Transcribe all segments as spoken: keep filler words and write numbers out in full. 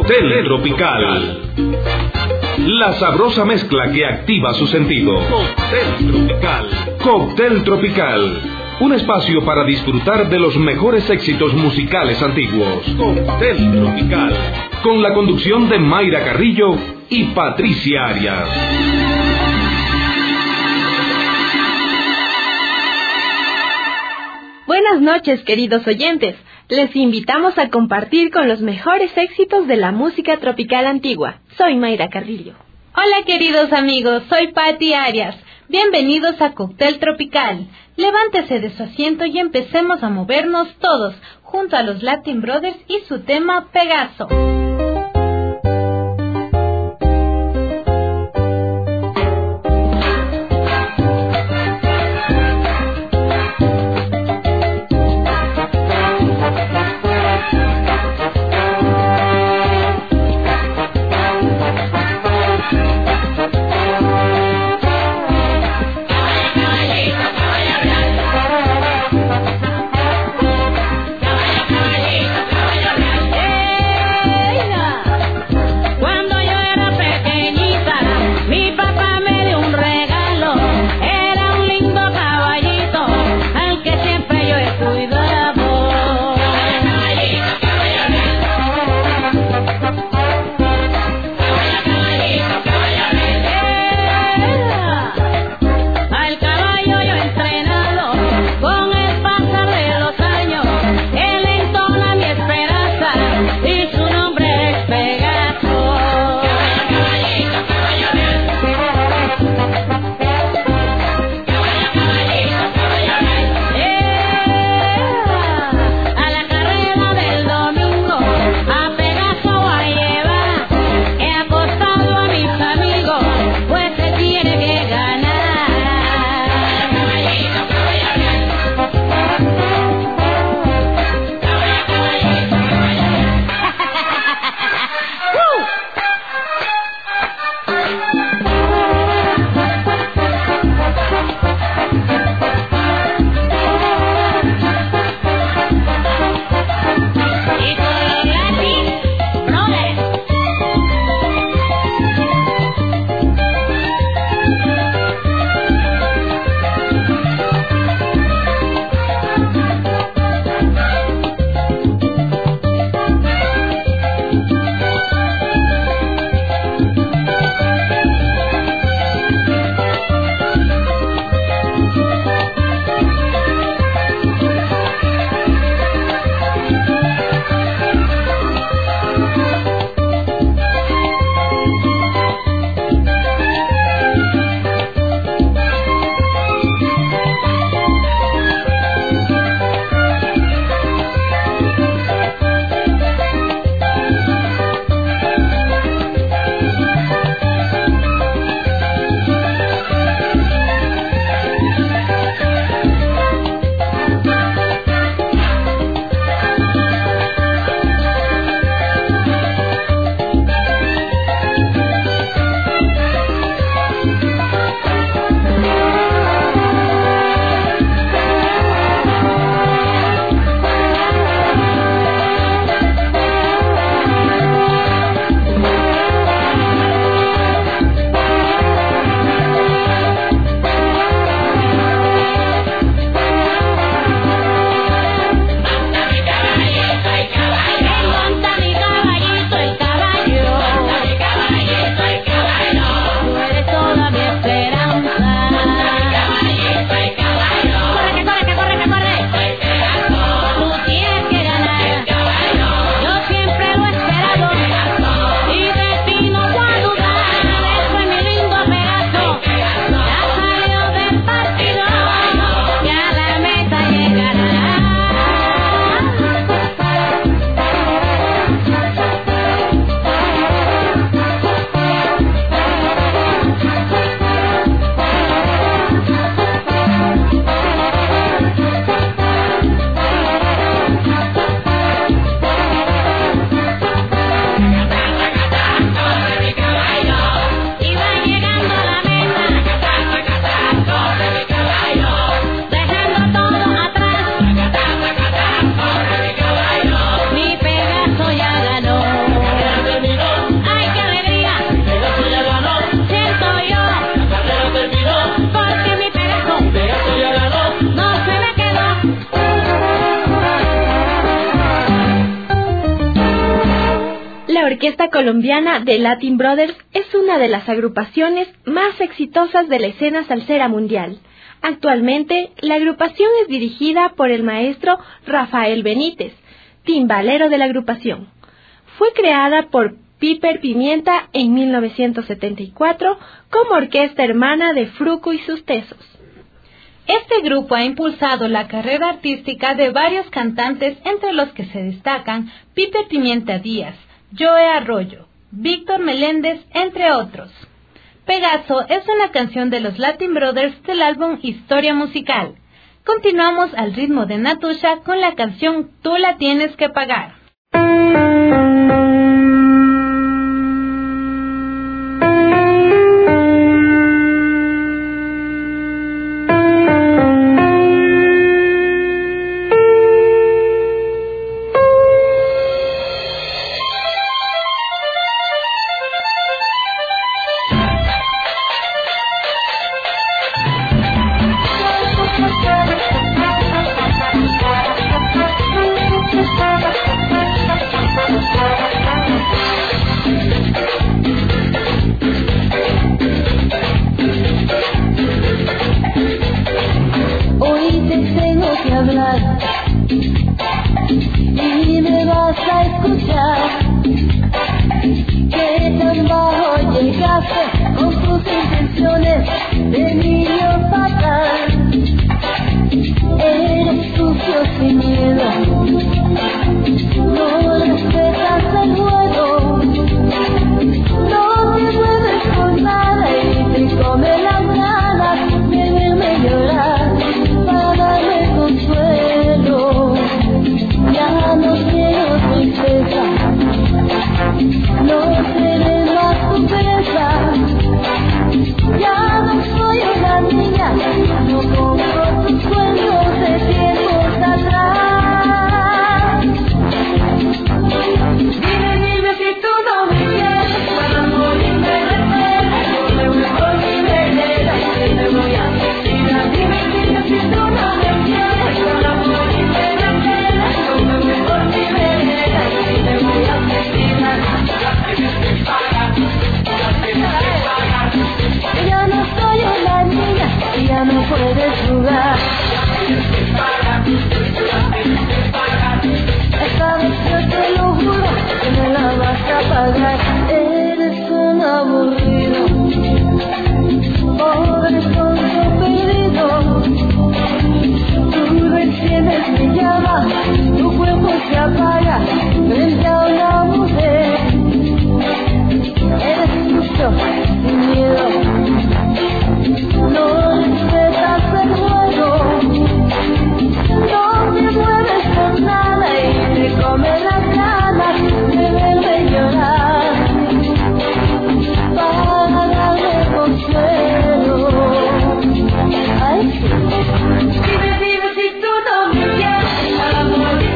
Cóctel Tropical. La sabrosa mezcla que activa su sentido. Cóctel Tropical. Cóctel Tropical. Un espacio para disfrutar de los mejores éxitos musicales antiguos. Cóctel Tropical. Con la conducción de Mayra Carrillo y Patricia Arias. Buenas noches, queridos oyentes. Les invitamos a compartir con los mejores éxitos de la música tropical antigua. Soy Mayra Carrillo. Hola, queridos amigos, soy Pati Arias. Bienvenidos a Cóctel Tropical. Levántese de su asiento y empecemos a movernos todos, junto a los Latin Brothers y su tema Pegaso. orquesta colombiana The Latin Brothers es una de las agrupaciones más exitosas de la escena salsera mundial. Actualmente, la agrupación es dirigida por el maestro Rafael Benítez, timbalero de la agrupación. Fue creada por Piper Pimienta en mil novecientos setenta y cuatro como orquesta hermana de Fruco y sus Tesos. Este grupo ha impulsado la carrera artística de varios cantantes, entre los que se destacan Piper Pimienta Díaz, Joe Arroyo, Víctor Meléndez, entre otros. Pegaso es una canción de los Latin Brothers del álbum Historia Musical. Continuamos al ritmo de Natusha con la canción Tú la tienes que pagar. Y me vas a escuchar. Que tan bajo llegaste con tus intenciones de niño fatal. Eres sucio sin miedo, no respetas el juego, no te mueves con nada y te come las ganas de verme llorar para darme consuelo. Ya no quiero tristeza, no seré más tu presa. Ya no soy una niña, no compro tus sueños de tiempos atrás. Dime, dime si tú no me quieres, para morirme de pena, yo me voy por mi vereda y te voy a mentir. Dime, dime si tú no me quieres, para morirme de pena, yo me voy por mi vereda y te voy a mentir. Ya no soy una niña, ya no puedes jugar. Esta vez yo te lo juro que me la vas a pagar. Eres un aburrido, pobre tonto perdido. Tú recién me llama, tu cuerpo se apaga frente a una mujer. Eres sucio, sin miedo, no respetas el juego, no te mueves por nada y te comes las ganas de verme llorar para darme consuelo. Ay, sí. Dime, dime si tú no me quieres, para morir.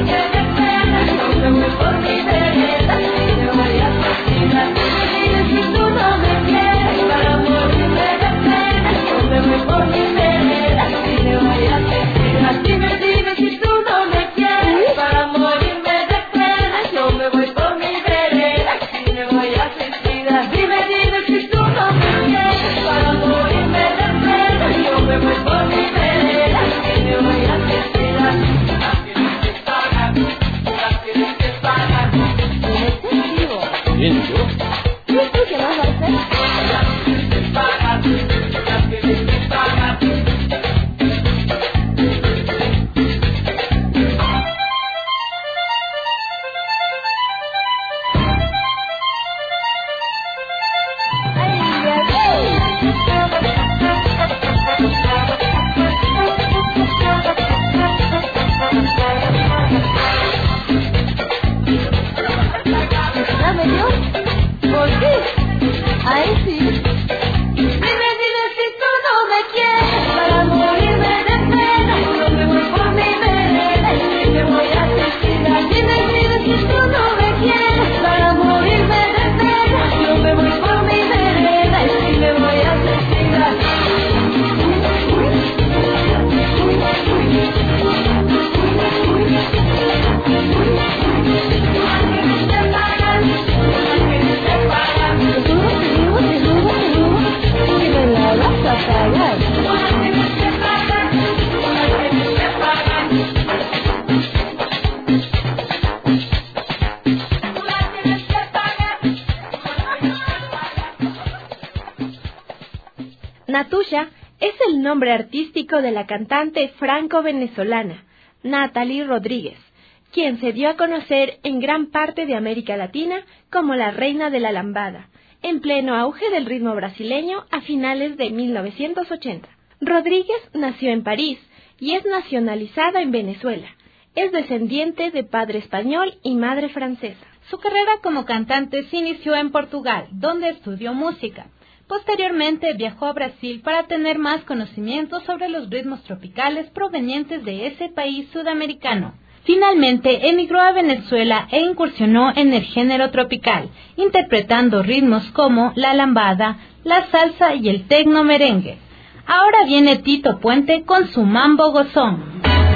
Natusha es el nombre artístico de la cantante franco-venezolana Natalie Rodríguez, quien se dio a conocer en gran parte de América Latina como la reina de la lambada, en pleno auge del ritmo brasileño a finales de mil novecientos ochenta. Rodríguez nació en París y es nacionalizada en Venezuela. Es descendiente de padre español y madre francesa. Su carrera como cantante se inició en Portugal, donde estudió música. Posteriormente viajó a Brasil para tener más conocimientos sobre los ritmos tropicales provenientes de ese país sudamericano. Finalmente emigró a Venezuela e incursionó en el género tropical, interpretando ritmos como la lambada, la salsa y el tecno merengue. Ahora viene Tito Puente con su mambo gozón.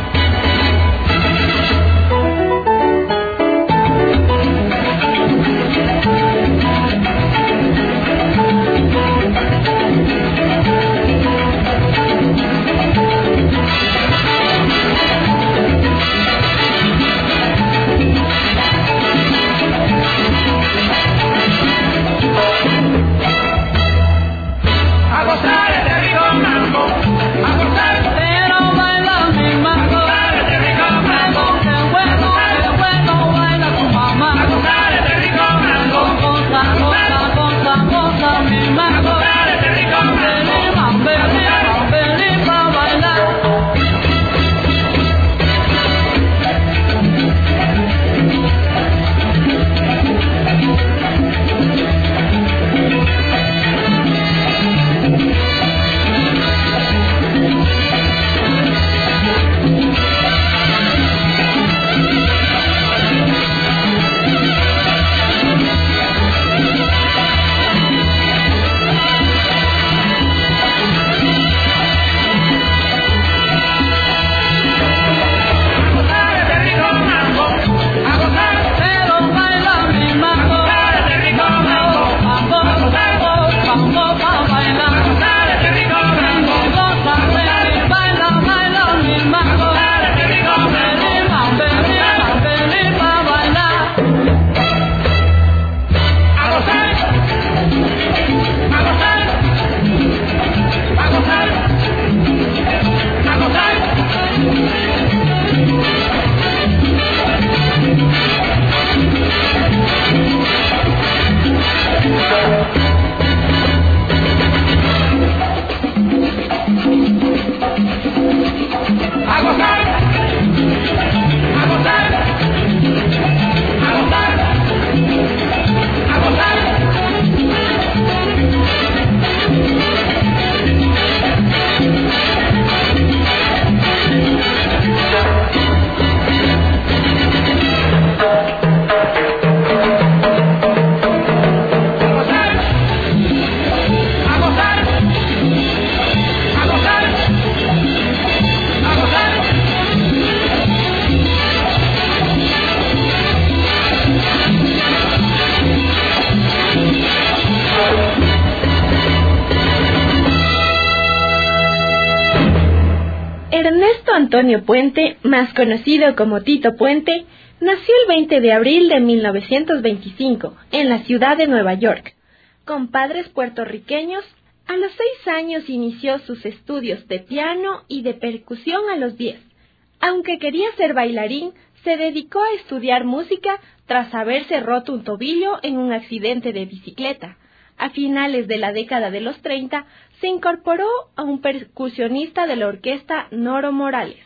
Antonio Puente, más conocido como Tito Puente, nació el veinte de abril de mil novecientos veinticinco en la ciudad de Nueva York. Con padres puertorriqueños, a los seis años inició sus estudios de piano y de percusión a los diez. Aunque quería ser bailarín, se dedicó a estudiar música tras haberse roto un tobillo en un accidente de bicicleta. A finales de la década de los treinta, se incorporó a un percusionista de la orquesta Noro Morales.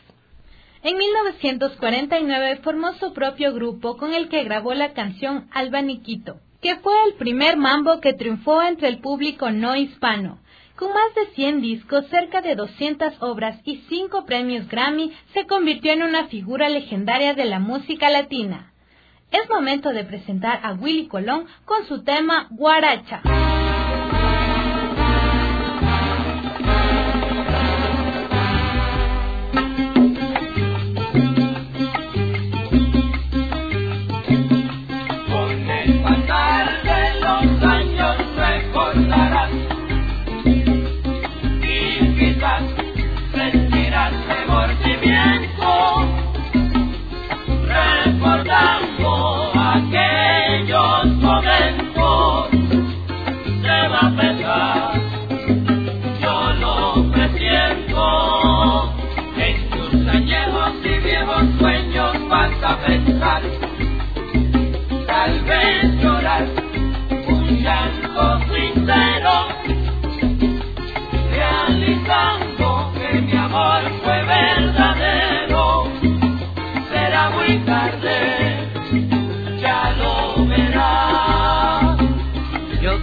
En mil novecientos cuarenta y nueve formó su propio grupo con el que grabó la canción Albaniquito, que fue el primer mambo que triunfó entre el público no hispano. Con más de cien discos, cerca de doscientas obras y cinco premios Grammy, se convirtió en una figura legendaria de la música latina. Es momento de presentar a Willy Colón con su tema Guaracha.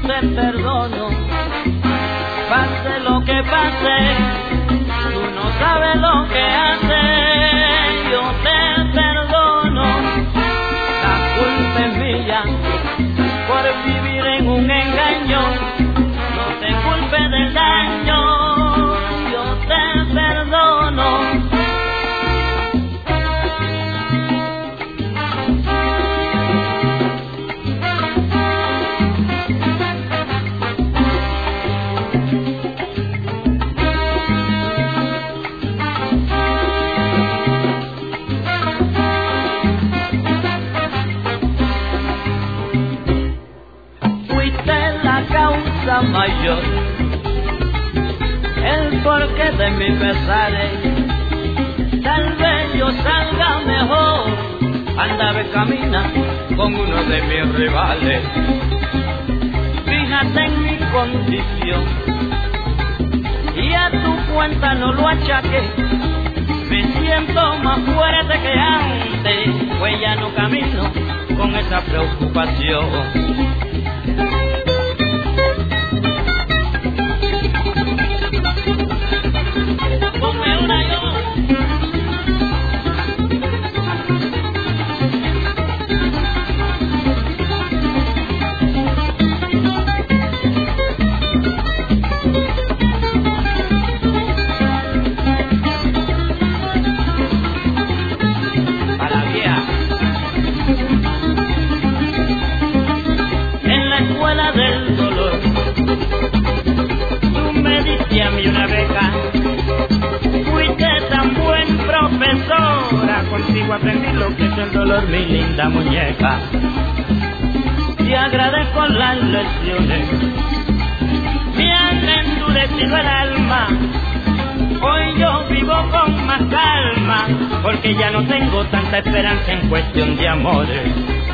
te perdono. Pase lo que pase, tú no sabes lo que haces. Yo te perdono, la culpa es mía por vivir en un engaño. No te culpes del daño, yo te perdono. Mayor, el porqué de mi pesares, tal vez yo salga mejor. Anda, camina con uno de mis rivales. Fíjate en mi condición y a tu cuenta no lo achaque. Me siento más fuerte que antes, pues ya no camino con esa preocupación. Contigo aprendí lo que es el dolor, mi linda muñeca. Te agradezco las lecciones, me han endurecido el alma. Hoy yo vivo con más calma, porque ya no tengo tanta esperanza en cuestión de amores.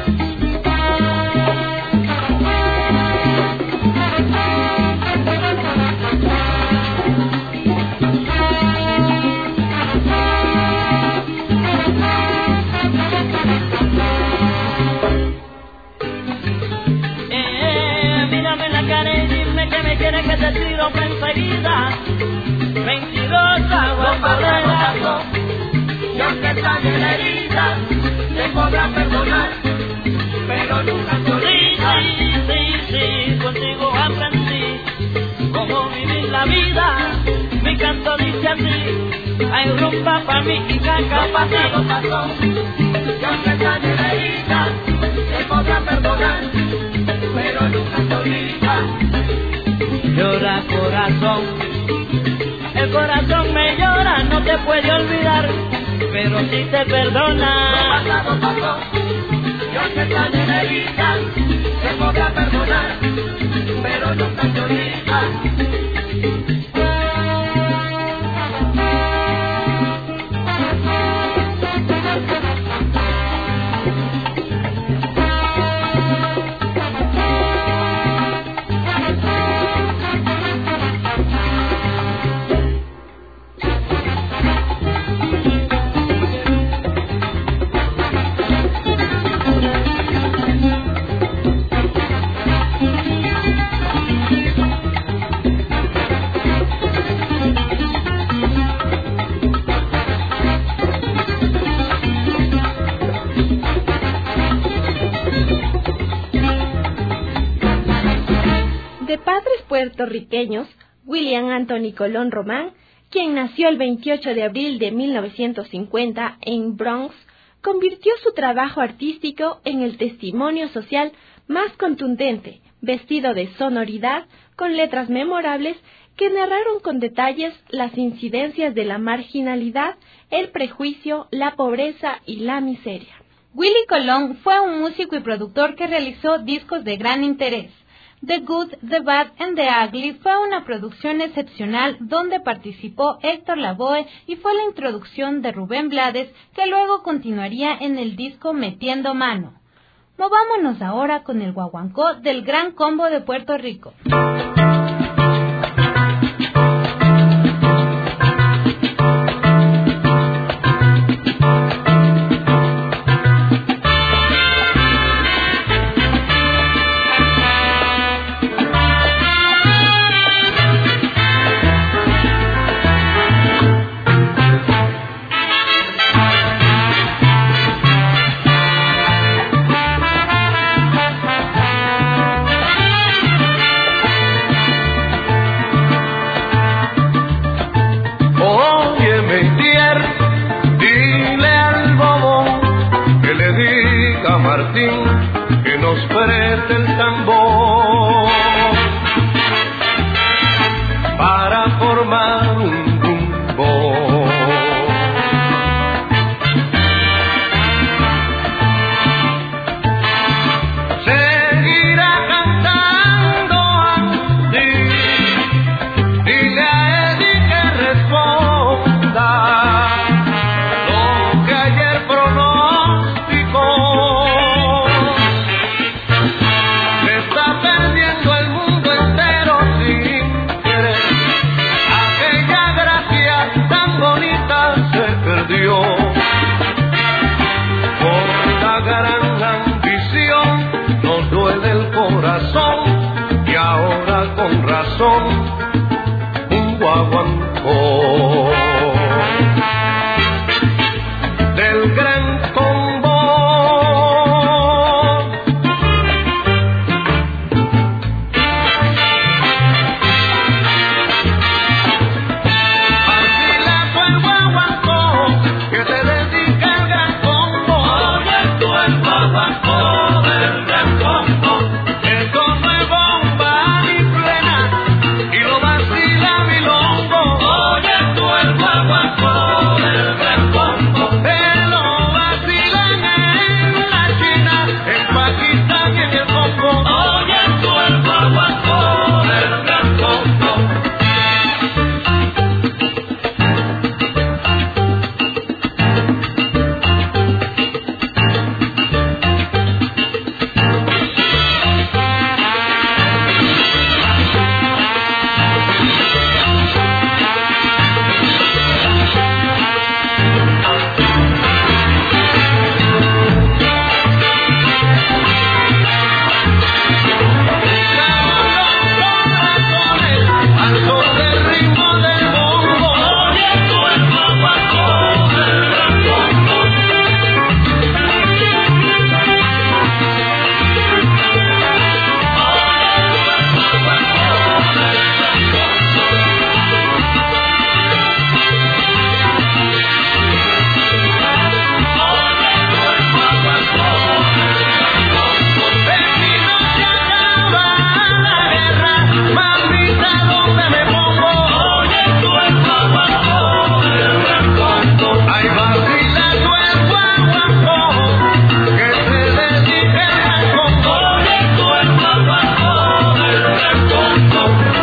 Que te tiro enseguida, mentirosa, guapadera. Y aunque estás en la herida, te podrás perdonar, pero nunca te olvidas. Sí, sí, sí, contigo aprendí cómo vivir la vida. Mi canto dice así: hay rumba pa' mí y caca pa' ti. Lo pasó, y aunque estás en la herida, te podrás perdonar, pero nunca te olvidas. Llora corazón, el corazón me llora, no te puede olvidar, pero si te perdona. Lo pasado pasó, yo que está en la herida, te podrá perdonar, pero nunca te olvidas. Puertorriqueños, William Anthony Colón Román, quien nació el veintiocho de abril de mil novecientos cincuenta en Bronx, convirtió su trabajo artístico en el testimonio social más contundente, vestido de sonoridad, con letras memorables que narraron con detalles las incidencias de la marginalidad, el prejuicio, la pobreza y la miseria. Willie Colón fue un músico y productor que realizó discos de gran interés. The Good, The Bad and The Ugly fue una producción excepcional donde participó Héctor Lavoe y fue la introducción de Rubén Blades, que luego continuaría en el disco Metiendo Mano. Movámonos ahora con el guaguancó del Gran Combo de Puerto Rico. diga a Martín que nos preste el tambor para formar un rumbo. Seguirá cantando Andy, dile a Eddie que responda lo que ayer pronosticó. Se está perdiendo el mundo entero sin querer. Aquella gracia tan bonita se perdió por la gran ambición. Nos duele el corazón y ahora con razón un guaguancó del gran combo. Vacila el guaguancó que te dedica el gran combo. Oye tú el guaguancó del gran combo. Esto no es bomba ni plena y lo vacila milongo. Oye tú el guaguancó del gran combo. Te lo vacilan en la China, en Pakistán y en el Congo. Oye tú el guaguancó del gran combo. Al son del ritmo del bombo. Oye tú el guaguancó del gran combo. Vecino, se acaba la guerra, mamita, ¿dónde me pongo? Oye tú el guaguancó del gran combo. Ay, vacila tú el guaguancó que se dedique el gran combo. Oye tú el guaguancó del gran combo.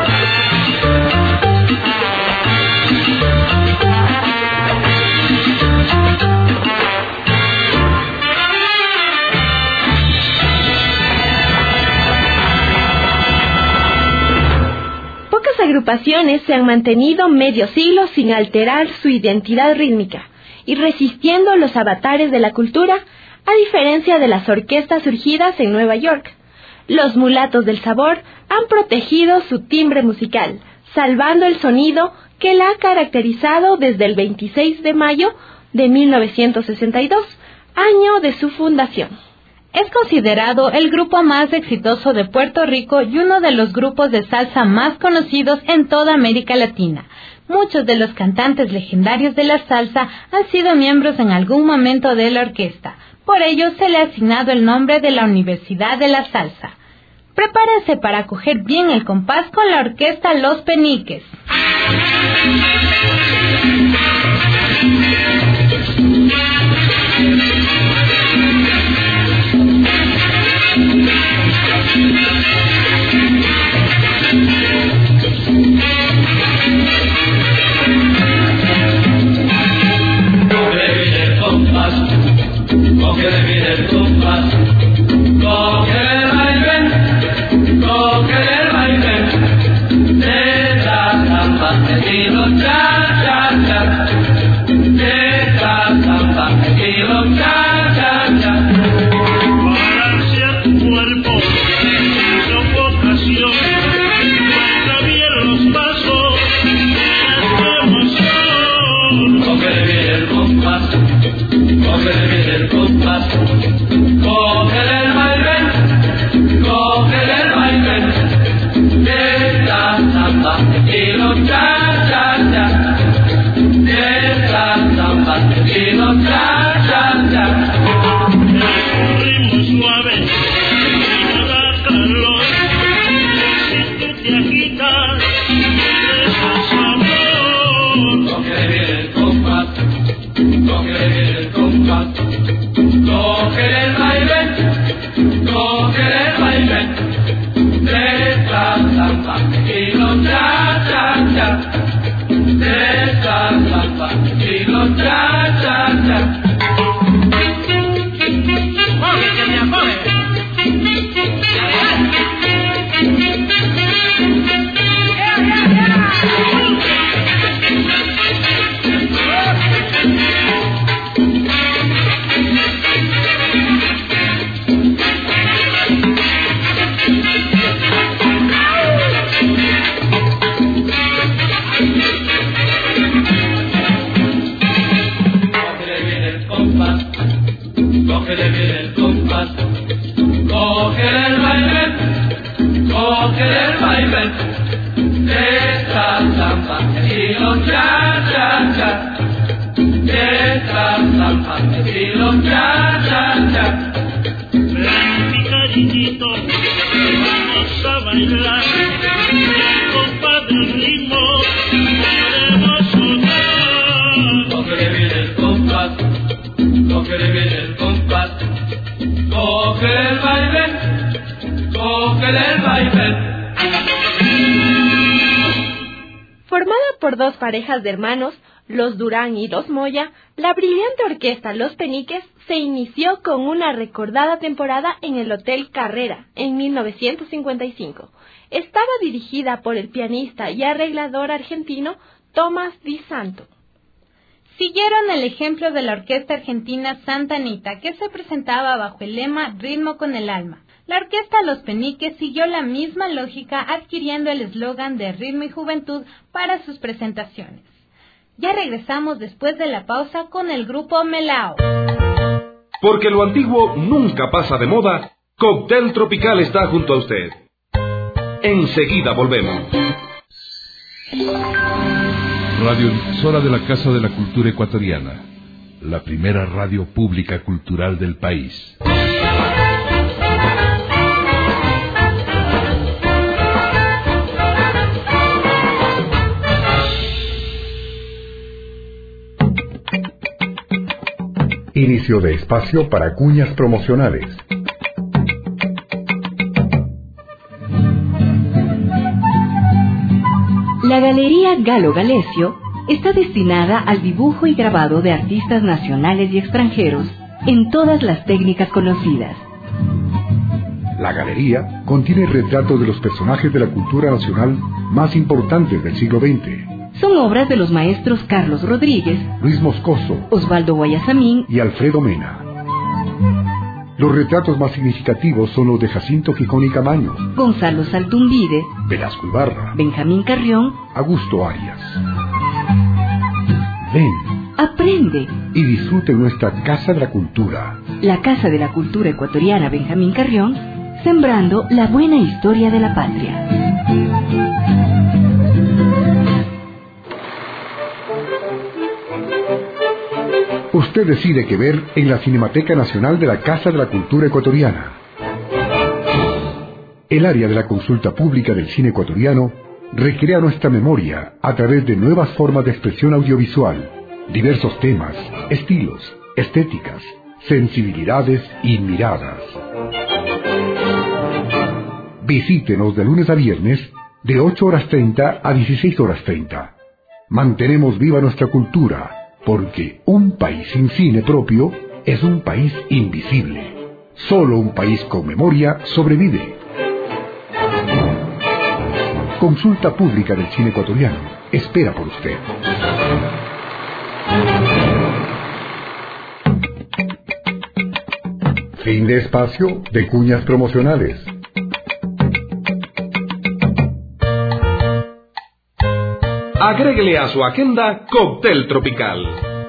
Pocas agrupaciones se han mantenido medio siglo sin alterar su identidad rítmica y resistiendo los avatares de la cultura, a diferencia de las orquestas surgidas en Nueva York. Los Mulatos del Sabor han protegido su timbre musical, salvando el sonido que la ha caracterizado desde el veintiséis de mayo de mil novecientos sesenta y dos, año de su fundación. Es considerado el grupo más exitoso de Puerto Rico y uno de los grupos de salsa más conocidos en toda América Latina. Muchos de los cantantes legendarios de la salsa han sido miembros en algún momento de la orquesta. Por ello se le ha asignado el nombre de la Universidad de la Salsa. Prepárense para coger bien el compás con la orquesta Los Peniques. Cógele bien el compás, cógele el vaivén, cógele el vaivén, de la trampa de mi muchacha. cógele el baile de esta zampa, estilo cha cha cha, de esta zampa, estilo cha cha cha. Ven mi cariñito, vamos a bailar, el compás del ritmo queremos sonar. Cógele bien el compás, cógele bien el compás, cógele el baile, cógele el baile. Formada por dos parejas de hermanos, los Durán y los Moya, la brillante orquesta Los Peniques se inició con una recordada temporada en el Hotel Carrera en mil novecientos cincuenta y cinco. Estaba dirigida por el pianista y arreglador argentino Tomás Di Santo. Siguieron el ejemplo de la orquesta argentina Santa Anita, que se presentaba bajo el lema Ritmo con el alma. La orquesta Los Peniques siguió la misma lógica, adquiriendo el eslogan de ritmo y juventud para sus presentaciones. Ya regresamos después de la pausa con el grupo Melao. Porque lo antiguo nunca pasa de moda, Cóctel Tropical está junto a usted. Enseguida volvemos. Radiodifusora de la Casa de la Cultura Ecuatoriana, la primera radio pública cultural del país. Inicio de espacio para cuñas promocionales. La Galería Galo Galecio está destinada al dibujo y grabado de artistas nacionales y extranjeros en todas las técnicas conocidas. La galería contiene retratos de los personajes de la cultura nacional más importantes del siglo veinte. Son obras de los maestros Carlos Rodríguez, Luis Moscoso, Osvaldo Guayasamín y Alfredo Mena. Los retratos más significativos son los de Jacinto Gijón y Camaño, Gonzalo Saltumbide, Velasco Ibarra, Benjamín Carrión, Augusto Arias. Ven, aprende y disfrute nuestra Casa de la Cultura. La Casa de la Cultura Ecuatoriana Benjamín Carrión, sembrando la buena historia de la patria. Usted decide qué ver en la Cinemateca Nacional de la Casa de la Cultura Ecuatoriana. El área de la consulta pública del cine ecuatoriano recrea nuestra memoria a través de nuevas formas de expresión audiovisual, diversos temas, estilos, estéticas, sensibilidades y miradas. Visítenos de lunes a viernes de ocho horas treinta a dieciséis horas treinta. Mantenemos viva nuestra cultura, porque un país sin cine propio es un país invisible. Solo un país con memoria sobrevive. Consulta pública del cine ecuatoriano. Espera por usted. Fin de espacio de cuñas promocionales. Agréguele a su agenda Cóctel Tropical.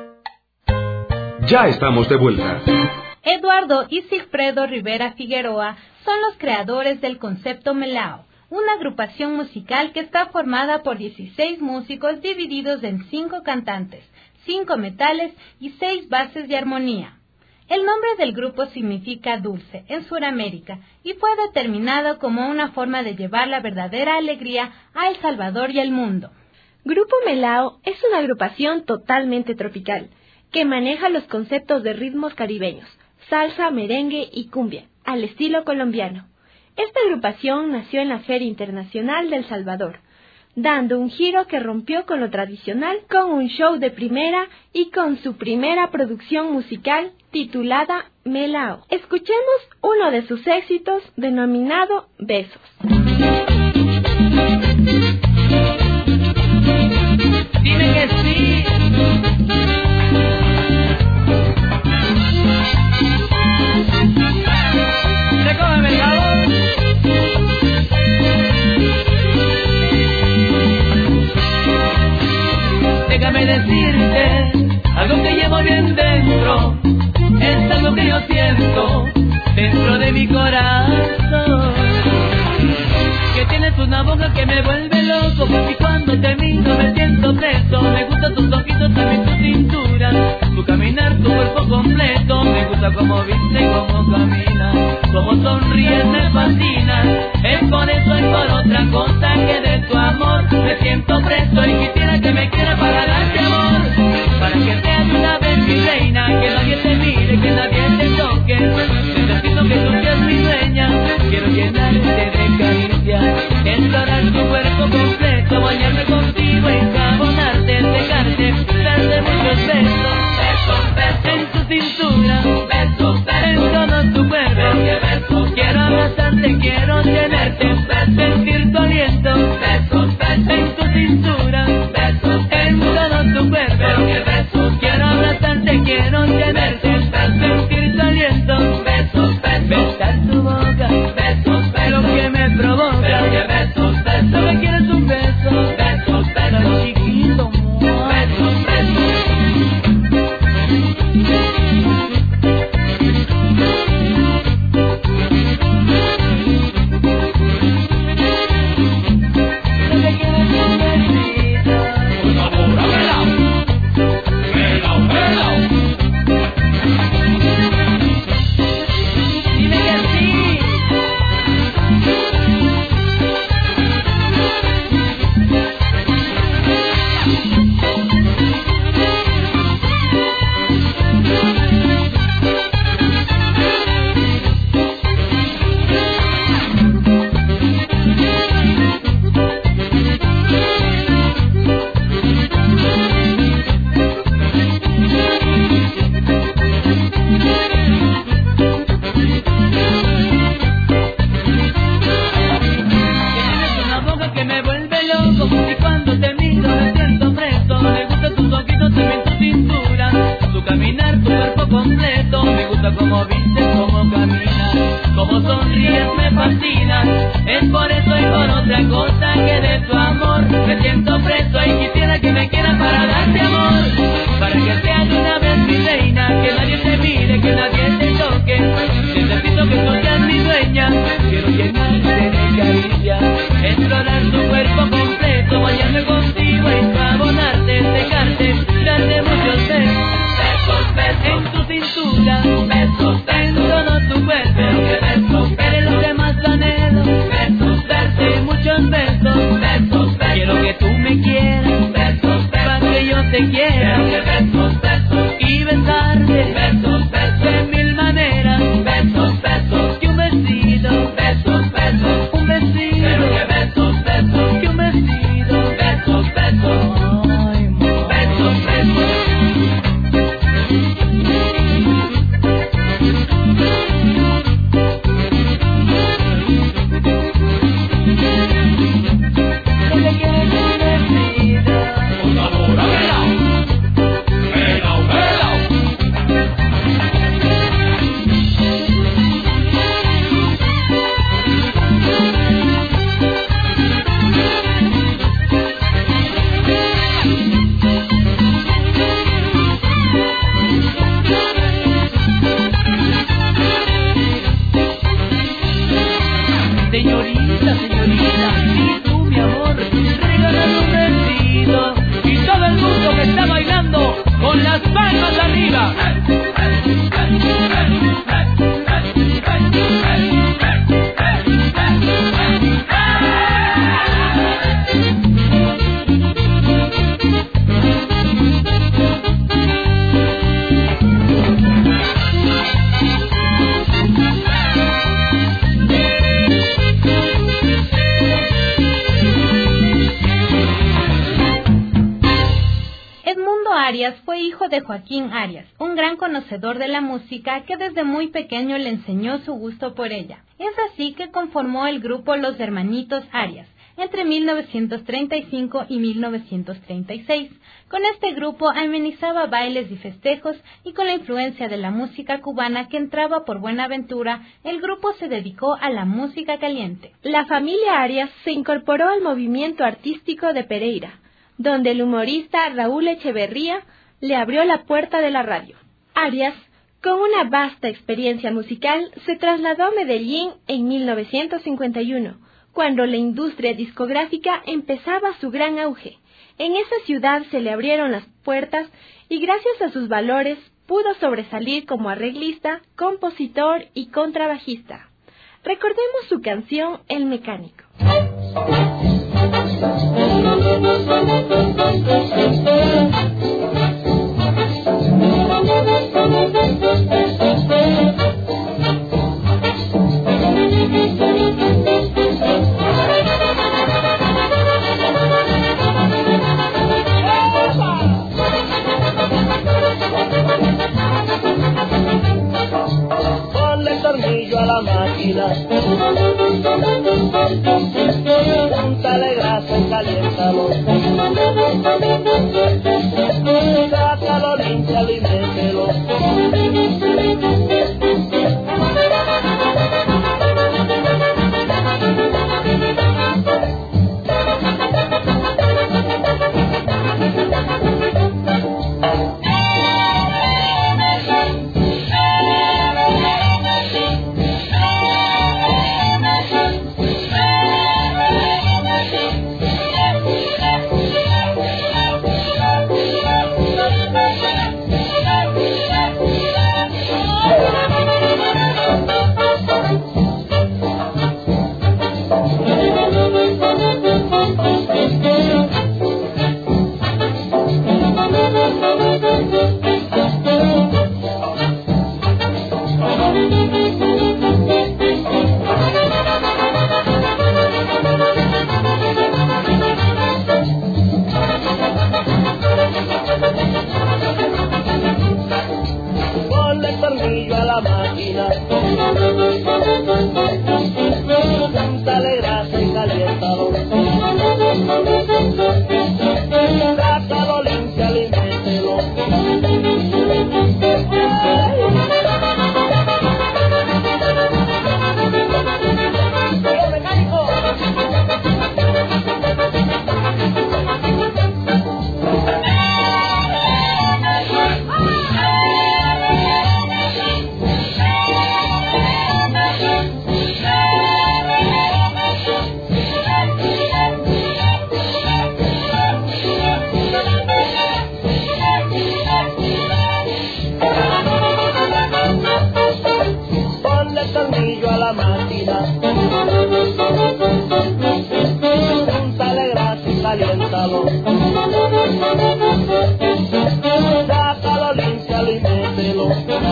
Ya estamos de vuelta. Eduardo y Sigfredo Rivera Figueroa son los creadores del concepto Melao, una agrupación musical que está formada por dieciséis músicos divididos en cinco cantantes, cinco metales y seis bases de armonía. El nombre del grupo significa dulce en Sudamérica y fue determinado como una forma de llevar la verdadera alegría a El Salvador y al mundo. Grupo Melao es una agrupación totalmente tropical, que maneja los conceptos de ritmos caribeños, salsa, merengue y cumbia, al estilo colombiano. Esta agrupación nació en la Feria Internacional de El Salvador, dando un giro que rompió con lo tradicional con un show de primera y con su primera producción musical titulada Melao. Escuchemos uno de sus éxitos denominado Besos. Dime que sí. Recógeme el jabón. Déjame decirte algo que llevo bien dentro. Es algo que yo siento dentro de mi corazón, que tiene boca que me vuelve loco, y cuando te miro me siento preso. Me gustan tus ojitos, también tu cintura, tu caminar, tu cuerpo completo. Me gusta como viste y como caminas, como sonríes, me fascina. Es por eso y por otra cosa que de tu amor me siento preso y quisiera que me quiera para darte amor, para que seas una vez mi reina, que nadie te mire, que nadie te toque. Necesito que tú seas mi dueña, quiero llenarte de caricias, explorar tu cuerpo completo, bañarme contigo, enjabonarte, secarte, darte muchos besos, besos, besos en tu cintura, besos, besos en todo tu cuerpo, besos, quiero abrazarte, quiero tenerte, besos, sentir tu aliento, besos, besos en tu cintura, besos en todo tu cuerpo, besos, quiero abrazarte, quiero tenerte, besos, sentir tu aliento, besos, besos, besar tu boca, besos, besos, lo que me provoca, besos, besos, no me quieres un beso, besos, besos, chiquito, besos, besos. Como viste, como caminas, como sonríes, me fascina. Es por eso y por otra cosa que de tu amor me siento preso y quisiera que me quieran para darte amor, para que seas una vez mi reina, que nadie te mire, que nadie te toque. Necesito que tú seas mi dueña, quiero llenarte de caricias, explorar tu cuerpo completo, bañarme contigo, enjabonarte, secarte, darte muchos besos. Besos, besos en tu cintura, besos, en todo tu cuerpo, besos, eres lo que más anhelo, besos, darte muchos besos, besos, besos, quiero que tú me quieras, besos, para que yo te quiera, besos, besos, y besarte, besos, besos, de mil maneras, besos, besos, que un vestido, besos, besos, un vestido, besos, besos, que un vestido, besos, besos, ay, besos, besos. Señorita, señorita, y tú, mi amor, regálame un vestido y todo el mundo que está bailando con las palmas arriba. Arias fue hijo de Joaquín Arias, un gran conocedor de la música que desde muy pequeño le enseñó su gusto por ella. Es así que conformó el grupo Los Hermanitos Arias entre mil novecientos treinta y cinco y mil novecientos treinta y seis. Con este grupo amenizaba bailes y festejos, y con la influencia de la música cubana que entraba por Buenaventura, el grupo se dedicó a la música caliente. La familia Arias se incorporó al movimiento artístico de Pereira, donde el humorista Raúl Echeverría le abrió la puerta de la radio. Arias, con una vasta experiencia musical, se trasladó a Medellín en mil novecientos cincuenta y uno, cuando la industria discográfica empezaba su gran auge. En esa ciudad se le abrieron las puertas y gracias a sus valores pudo sobresalir como arreglista, compositor y contrabajista. Recordemos su canción El Mecánico. Ponle tornillo a la máquina, úntale grasa y caliéntalo, sácalo, límpialo y mételo. Ponle tornillo a la máquina, úntale grasa y caliéntalo, sácalo, límpialo y mételo. ¡Tío mecánico! Ponle tornillo a la máquina, úntale grasa y caliéntalo, sácalo, límpialo y mételo.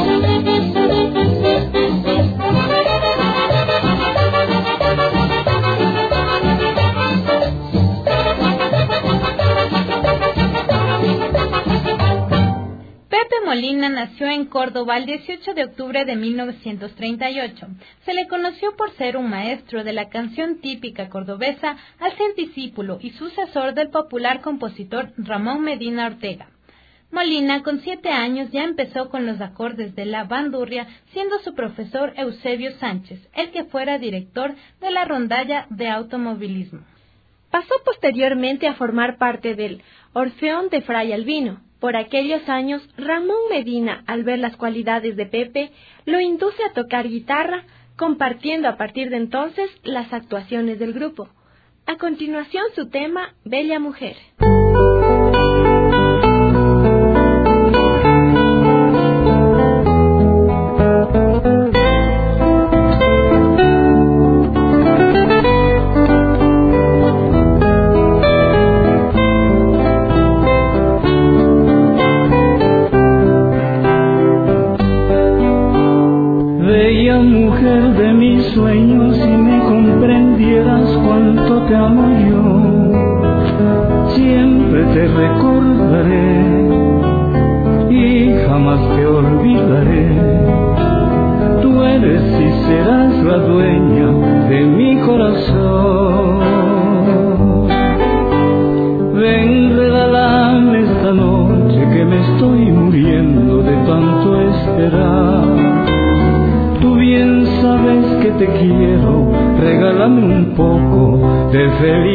Pepe Molina nació en Córdoba el dieciocho de octubre de mil novecientos treinta y ocho. Se le conoció por ser un maestro de la canción típica cordobesa, al ser discípulo y sucesor del popular compositor Ramón Medina Ortega. Molina, con siete años, ya empezó con los acordes de la bandurria, siendo su profesor Eusebio Sánchez, el que fuera director de la rondalla de automovilismo. Pasó posteriormente a formar parte del Orfeón de Fray Albino. Por aquellos años, Ramón Medina, al ver las cualidades de Pepe, lo induce a tocar guitarra, compartiendo a partir de entonces las actuaciones del grupo. A continuación su tema, Bella Mujer. Mujer de mis sueños, si me comprendieras cuánto te amo yo, siempre te recordaré y jamás te olvidaré. Tú eres y serás la dueña de mi corazón. Ven, regálame esta noche que me estoy muriendo de tanto esperar. Tú bien sabes que te quiero, regálame un poco de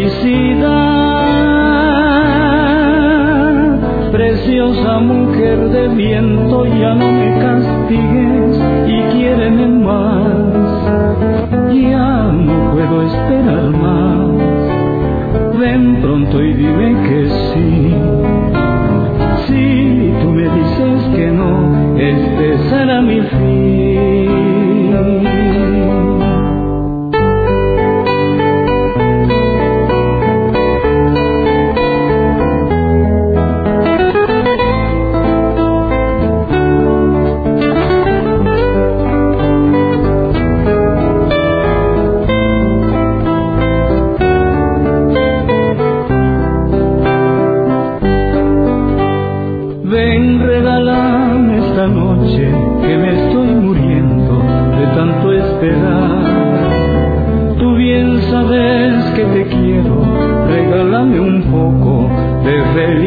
felicidad. Preciosa mujer de viento, ya no me castigues y quiéreme más. Ya no puedo esperar más. esperar. Tú bien sabes que te quiero, regálame un poco de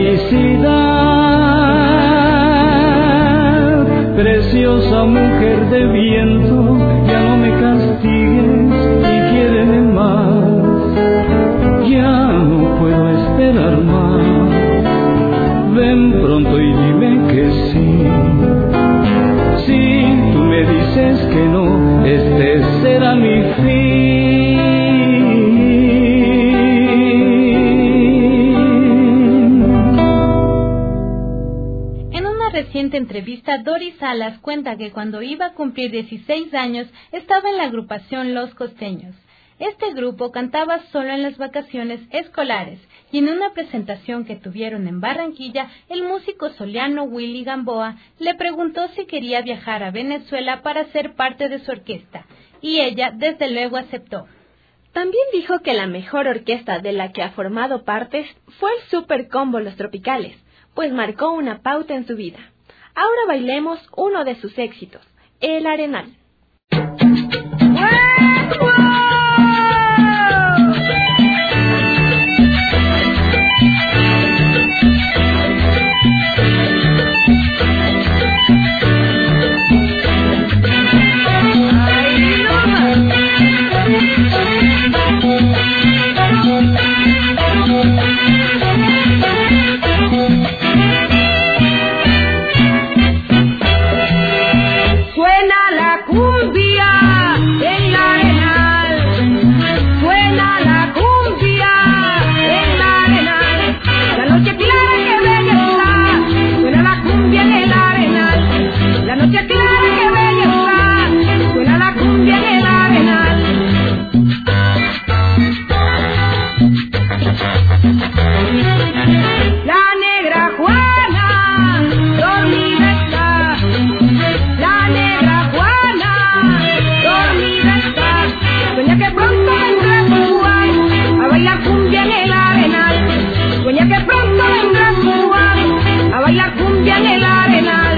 felicidad. Preciosa mujer de viento, ya no me castigues y quiéreme más. Ya no puedo esperar más. Ven pronto y dime que sí. Si tú me dices que no, este será mi fin. En una reciente entrevista, Doris Salas cuenta que cuando iba a cumplir dieciséis años estaba en la agrupación Los Costeños. Este grupo cantaba solo en las vacaciones escolares y en una presentación que tuvieron en Barranquilla, el músico zuliano Willy Gamboa le preguntó si quería viajar a Venezuela para ser parte de su orquesta, y ella desde luego aceptó. También dijo que la mejor orquesta de la que ha formado parte fue el Super Combo Los Tropicales, pues marcó una pauta en su vida. Ahora bailemos uno de sus éxitos, El Arenal. Suena la cumbia en la arenal, suena la cumbia en la arenal, la noche clara que bella está, suena la cumbia en el arenal, la noche clara que bella está, suena la cumbia en el arenal. La negra Juana dormida está, la negra Juana dormida está, sueña que pronto vendrá su Juan a bailar cumbia en el arenal, sueña que pronto vendrá su Juan a bailar cumbia en el arenal.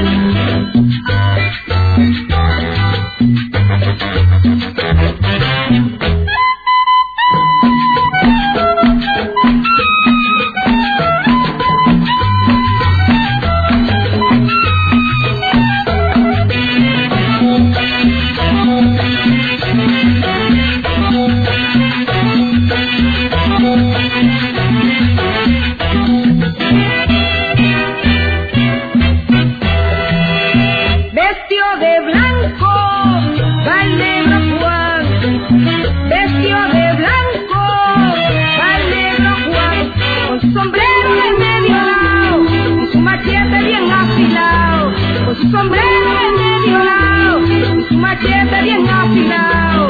Vestido de blanco va el negro Juan, vestido de blanco va el negro Juan, con su sombrero de medio lado y su machete bien afilado, con su sombrero de medio lado y su machete bien afilado.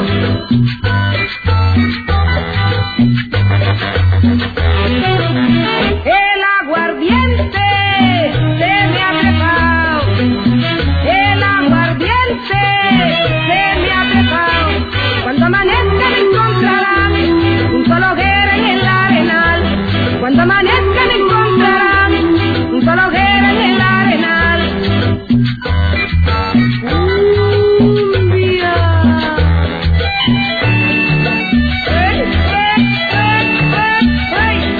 El aguardiente se me ha trepado, el aguardiente se me ha trepado, cuando amanezca me encontrarán un solo hoguera en el arenal, cuando amanezca me encontrarán un solo hoguera en el arenal. Cumbia. Hey, hey, hey, hey, hey.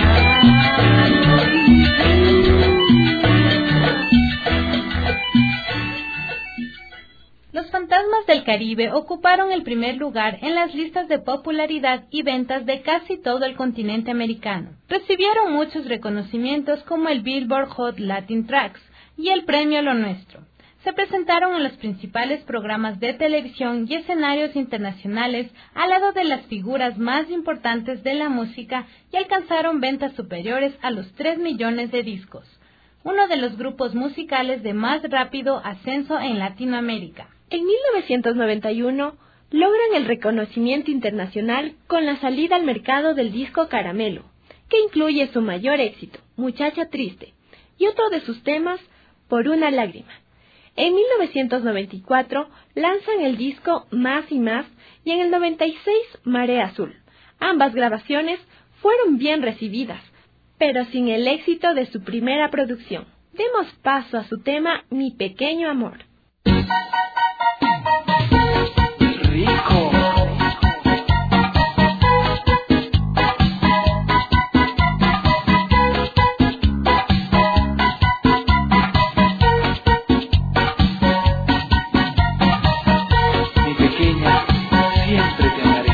Los Fantasmas del Caribe ocuparon el primer lugar en las listas de popularidad y ventas de casi todo el continente americano. Recibieron muchos reconocimientos como el Billboard Hot Latin Tracks y el Premio Lo Nuestro. Se presentaron en los principales programas de televisión y escenarios internacionales al lado de las figuras más importantes de la música y alcanzaron ventas superiores a los tres millones de discos. Uno de los grupos musicales de más rápido ascenso en Latinoamérica. En mil novecientos noventa y uno logran el reconocimiento internacional con la salida al mercado del disco Caramelo, que incluye su mayor éxito, Muchacha Triste, y otro de sus temas, Por una lágrima. En mil novecientos noventa y cuatro lanzan el disco Más y Más y en el noventa y seis Marea Azul. Ambas grabaciones fueron bien recibidas, pero sin el éxito de su primera producción. Demos paso a su tema Mi Pequeño Amor. Rico Rico. Mi pequeña, siempre te amaré.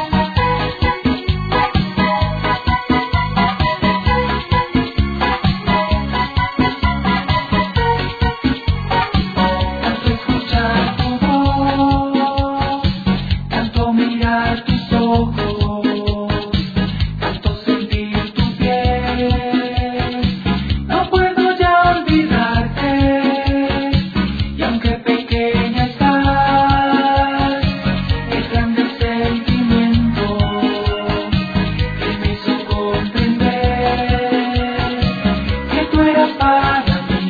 Tanto escuchar tu voz, tanto mirar tus ojos, tanto sentir tu piel, no puedo ya olvidarte. Y aunque pequeña estás, es grande el sentimiento que me hizo comprender que tú eras para mí,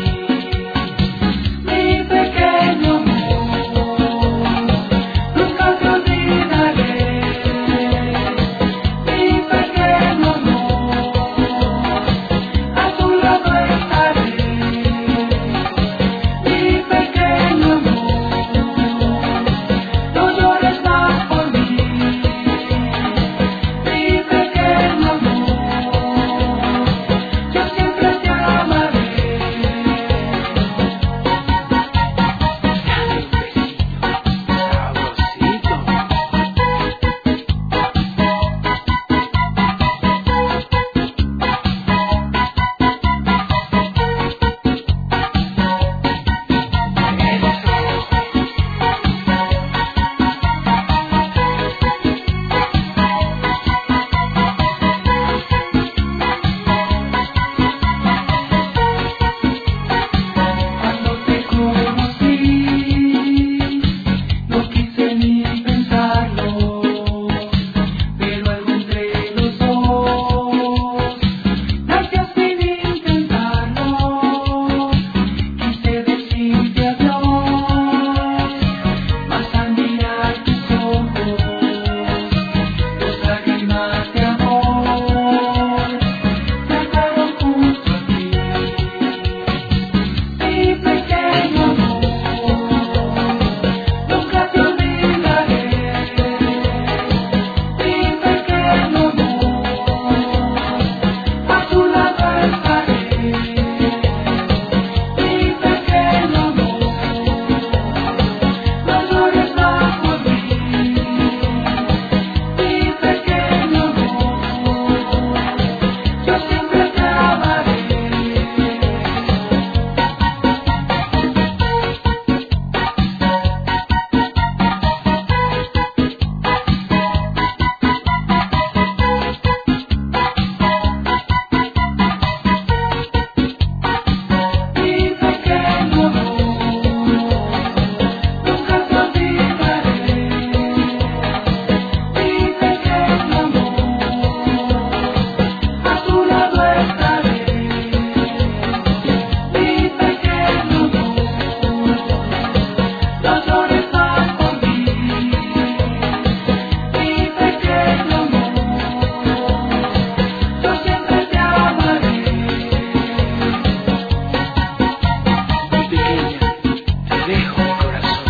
mi pequeño amor. Nunca te olvidaré, mi pequeño amor. A tu lado estaré, mi pequeño amor. No llores más por mí, mi pequeño amor. Yo siempre te amaré. Dame un besito, sabrosito. Cuando te conocí, no quise ni pensarlo, pero algo entre los dos nació sin intentarlo. Quise decirte adiós, mas al mirar tus ojos, dos lágrimas de amor saltaron junto a ti. Mi pequeño amor, nunca te olvidaré. Mi pequeño amor, a tu lado estaré. Mi pequeño amor, no llores más por mí. Mi pequeño amor, yo siempre te amaré. Mi pequeño amor, nunca te olvidaré. Mi pequeño amor, a tu lado estaré. Mi pequeño amor, no llores más por mí. Mi pequeño amor, yo siempre te amaré. Mi pequeña, te dejo mi corazón.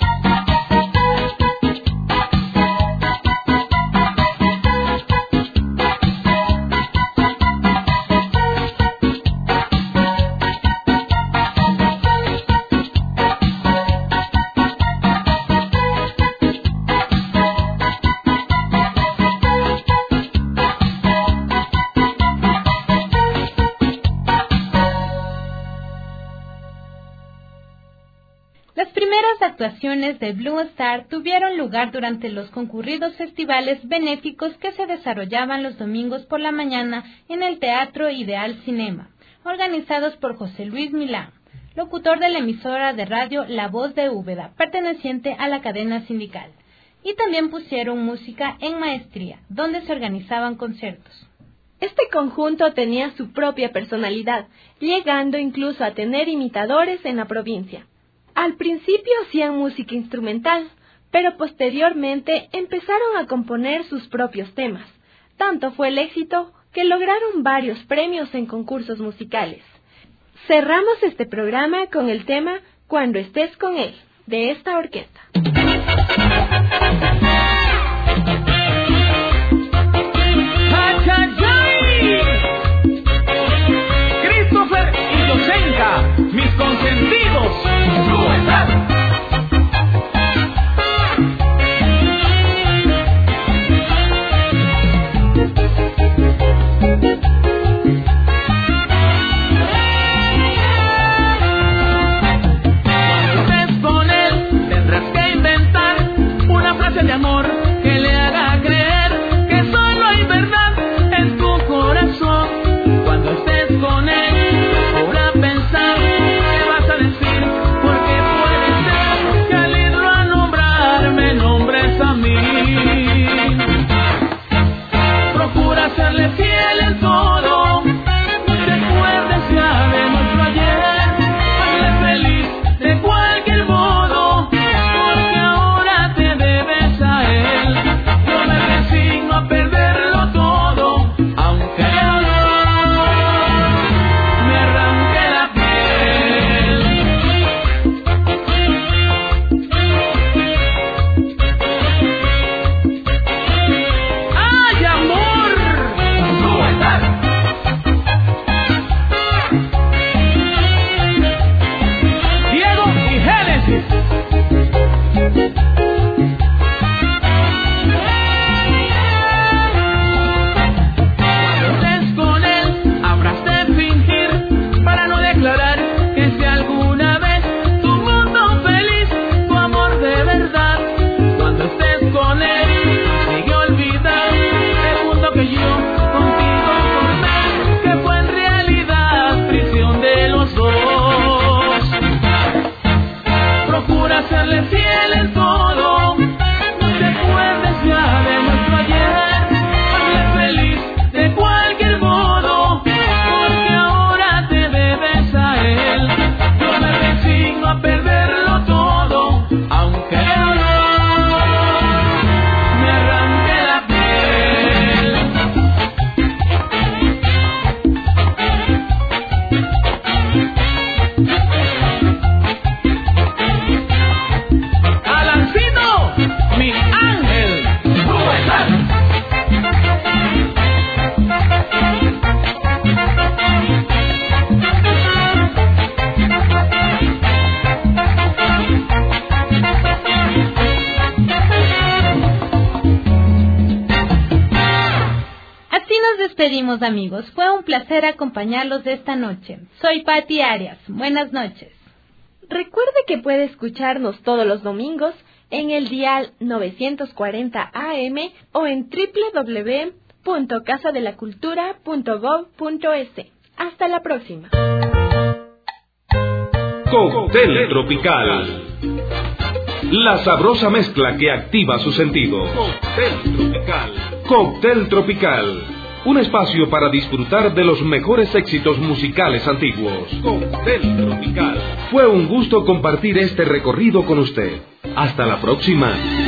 Las primeras actuaciones de Blue Star tuvieron lugar durante los concurridos festivales benéficos que se desarrollaban los domingos por la mañana en el Teatro Ideal Cinema, organizados por José Luis Milán, locutor de la emisora de radio La Voz de Úbeda, perteneciente a la cadena sindical. Y también pusieron música en Maestría, donde se organizaban conciertos. Este conjunto tenía su propia personalidad, llegando incluso a tener imitadores en la provincia. Al principio hacían música instrumental, pero posteriormente empezaron a componer sus propios temas. Tanto fue el éxito que lograron varios premios en concursos musicales. Cerramos este programa con el tema Cuando estés con él, de esta orquesta. Mis consentidos, cuando estés con él tendrás que inventar una frase de amor que le haga creer que solo hay verdad en tu corazón. Cuando estés con él podrá pensar qué vas a decir, porque puede ser que al irlo a nombrar me nombres a mí. Procura serle fiel en todo, recuerdes ya de nuestro ayer, hazle feliz de cualquier modo, porque ahora te debes a él. Yo me resigno a perderlo todo, aunque serle fiel en todo, recuerdes ya de nuestro ayer, hazle feliz de cualquier modo, porque ahora te debes a él. Yo me resigno a perderlo todo, aunque me arranque la piel. Mi ángel, Así nos despedimos, amigos. Fue un placer acompañarlos de esta noche. Soy Patti Arias. Buenas noches. Recuerde que puede escucharnos todos los domingos en el dial novecientos cuarenta A M o en doble u doble u doble u punto casa de la cultura punto gob punto es. Hasta la próxima. Cóctel Tropical. La sabrosa mezcla que activa sus sentidos. Cóctel Tropical. Cóctel Tropical. Un espacio para disfrutar de los mejores éxitos musicales antiguos. Cóctel Tropical. Fue un gusto compartir este recorrido con usted. Hasta la próxima.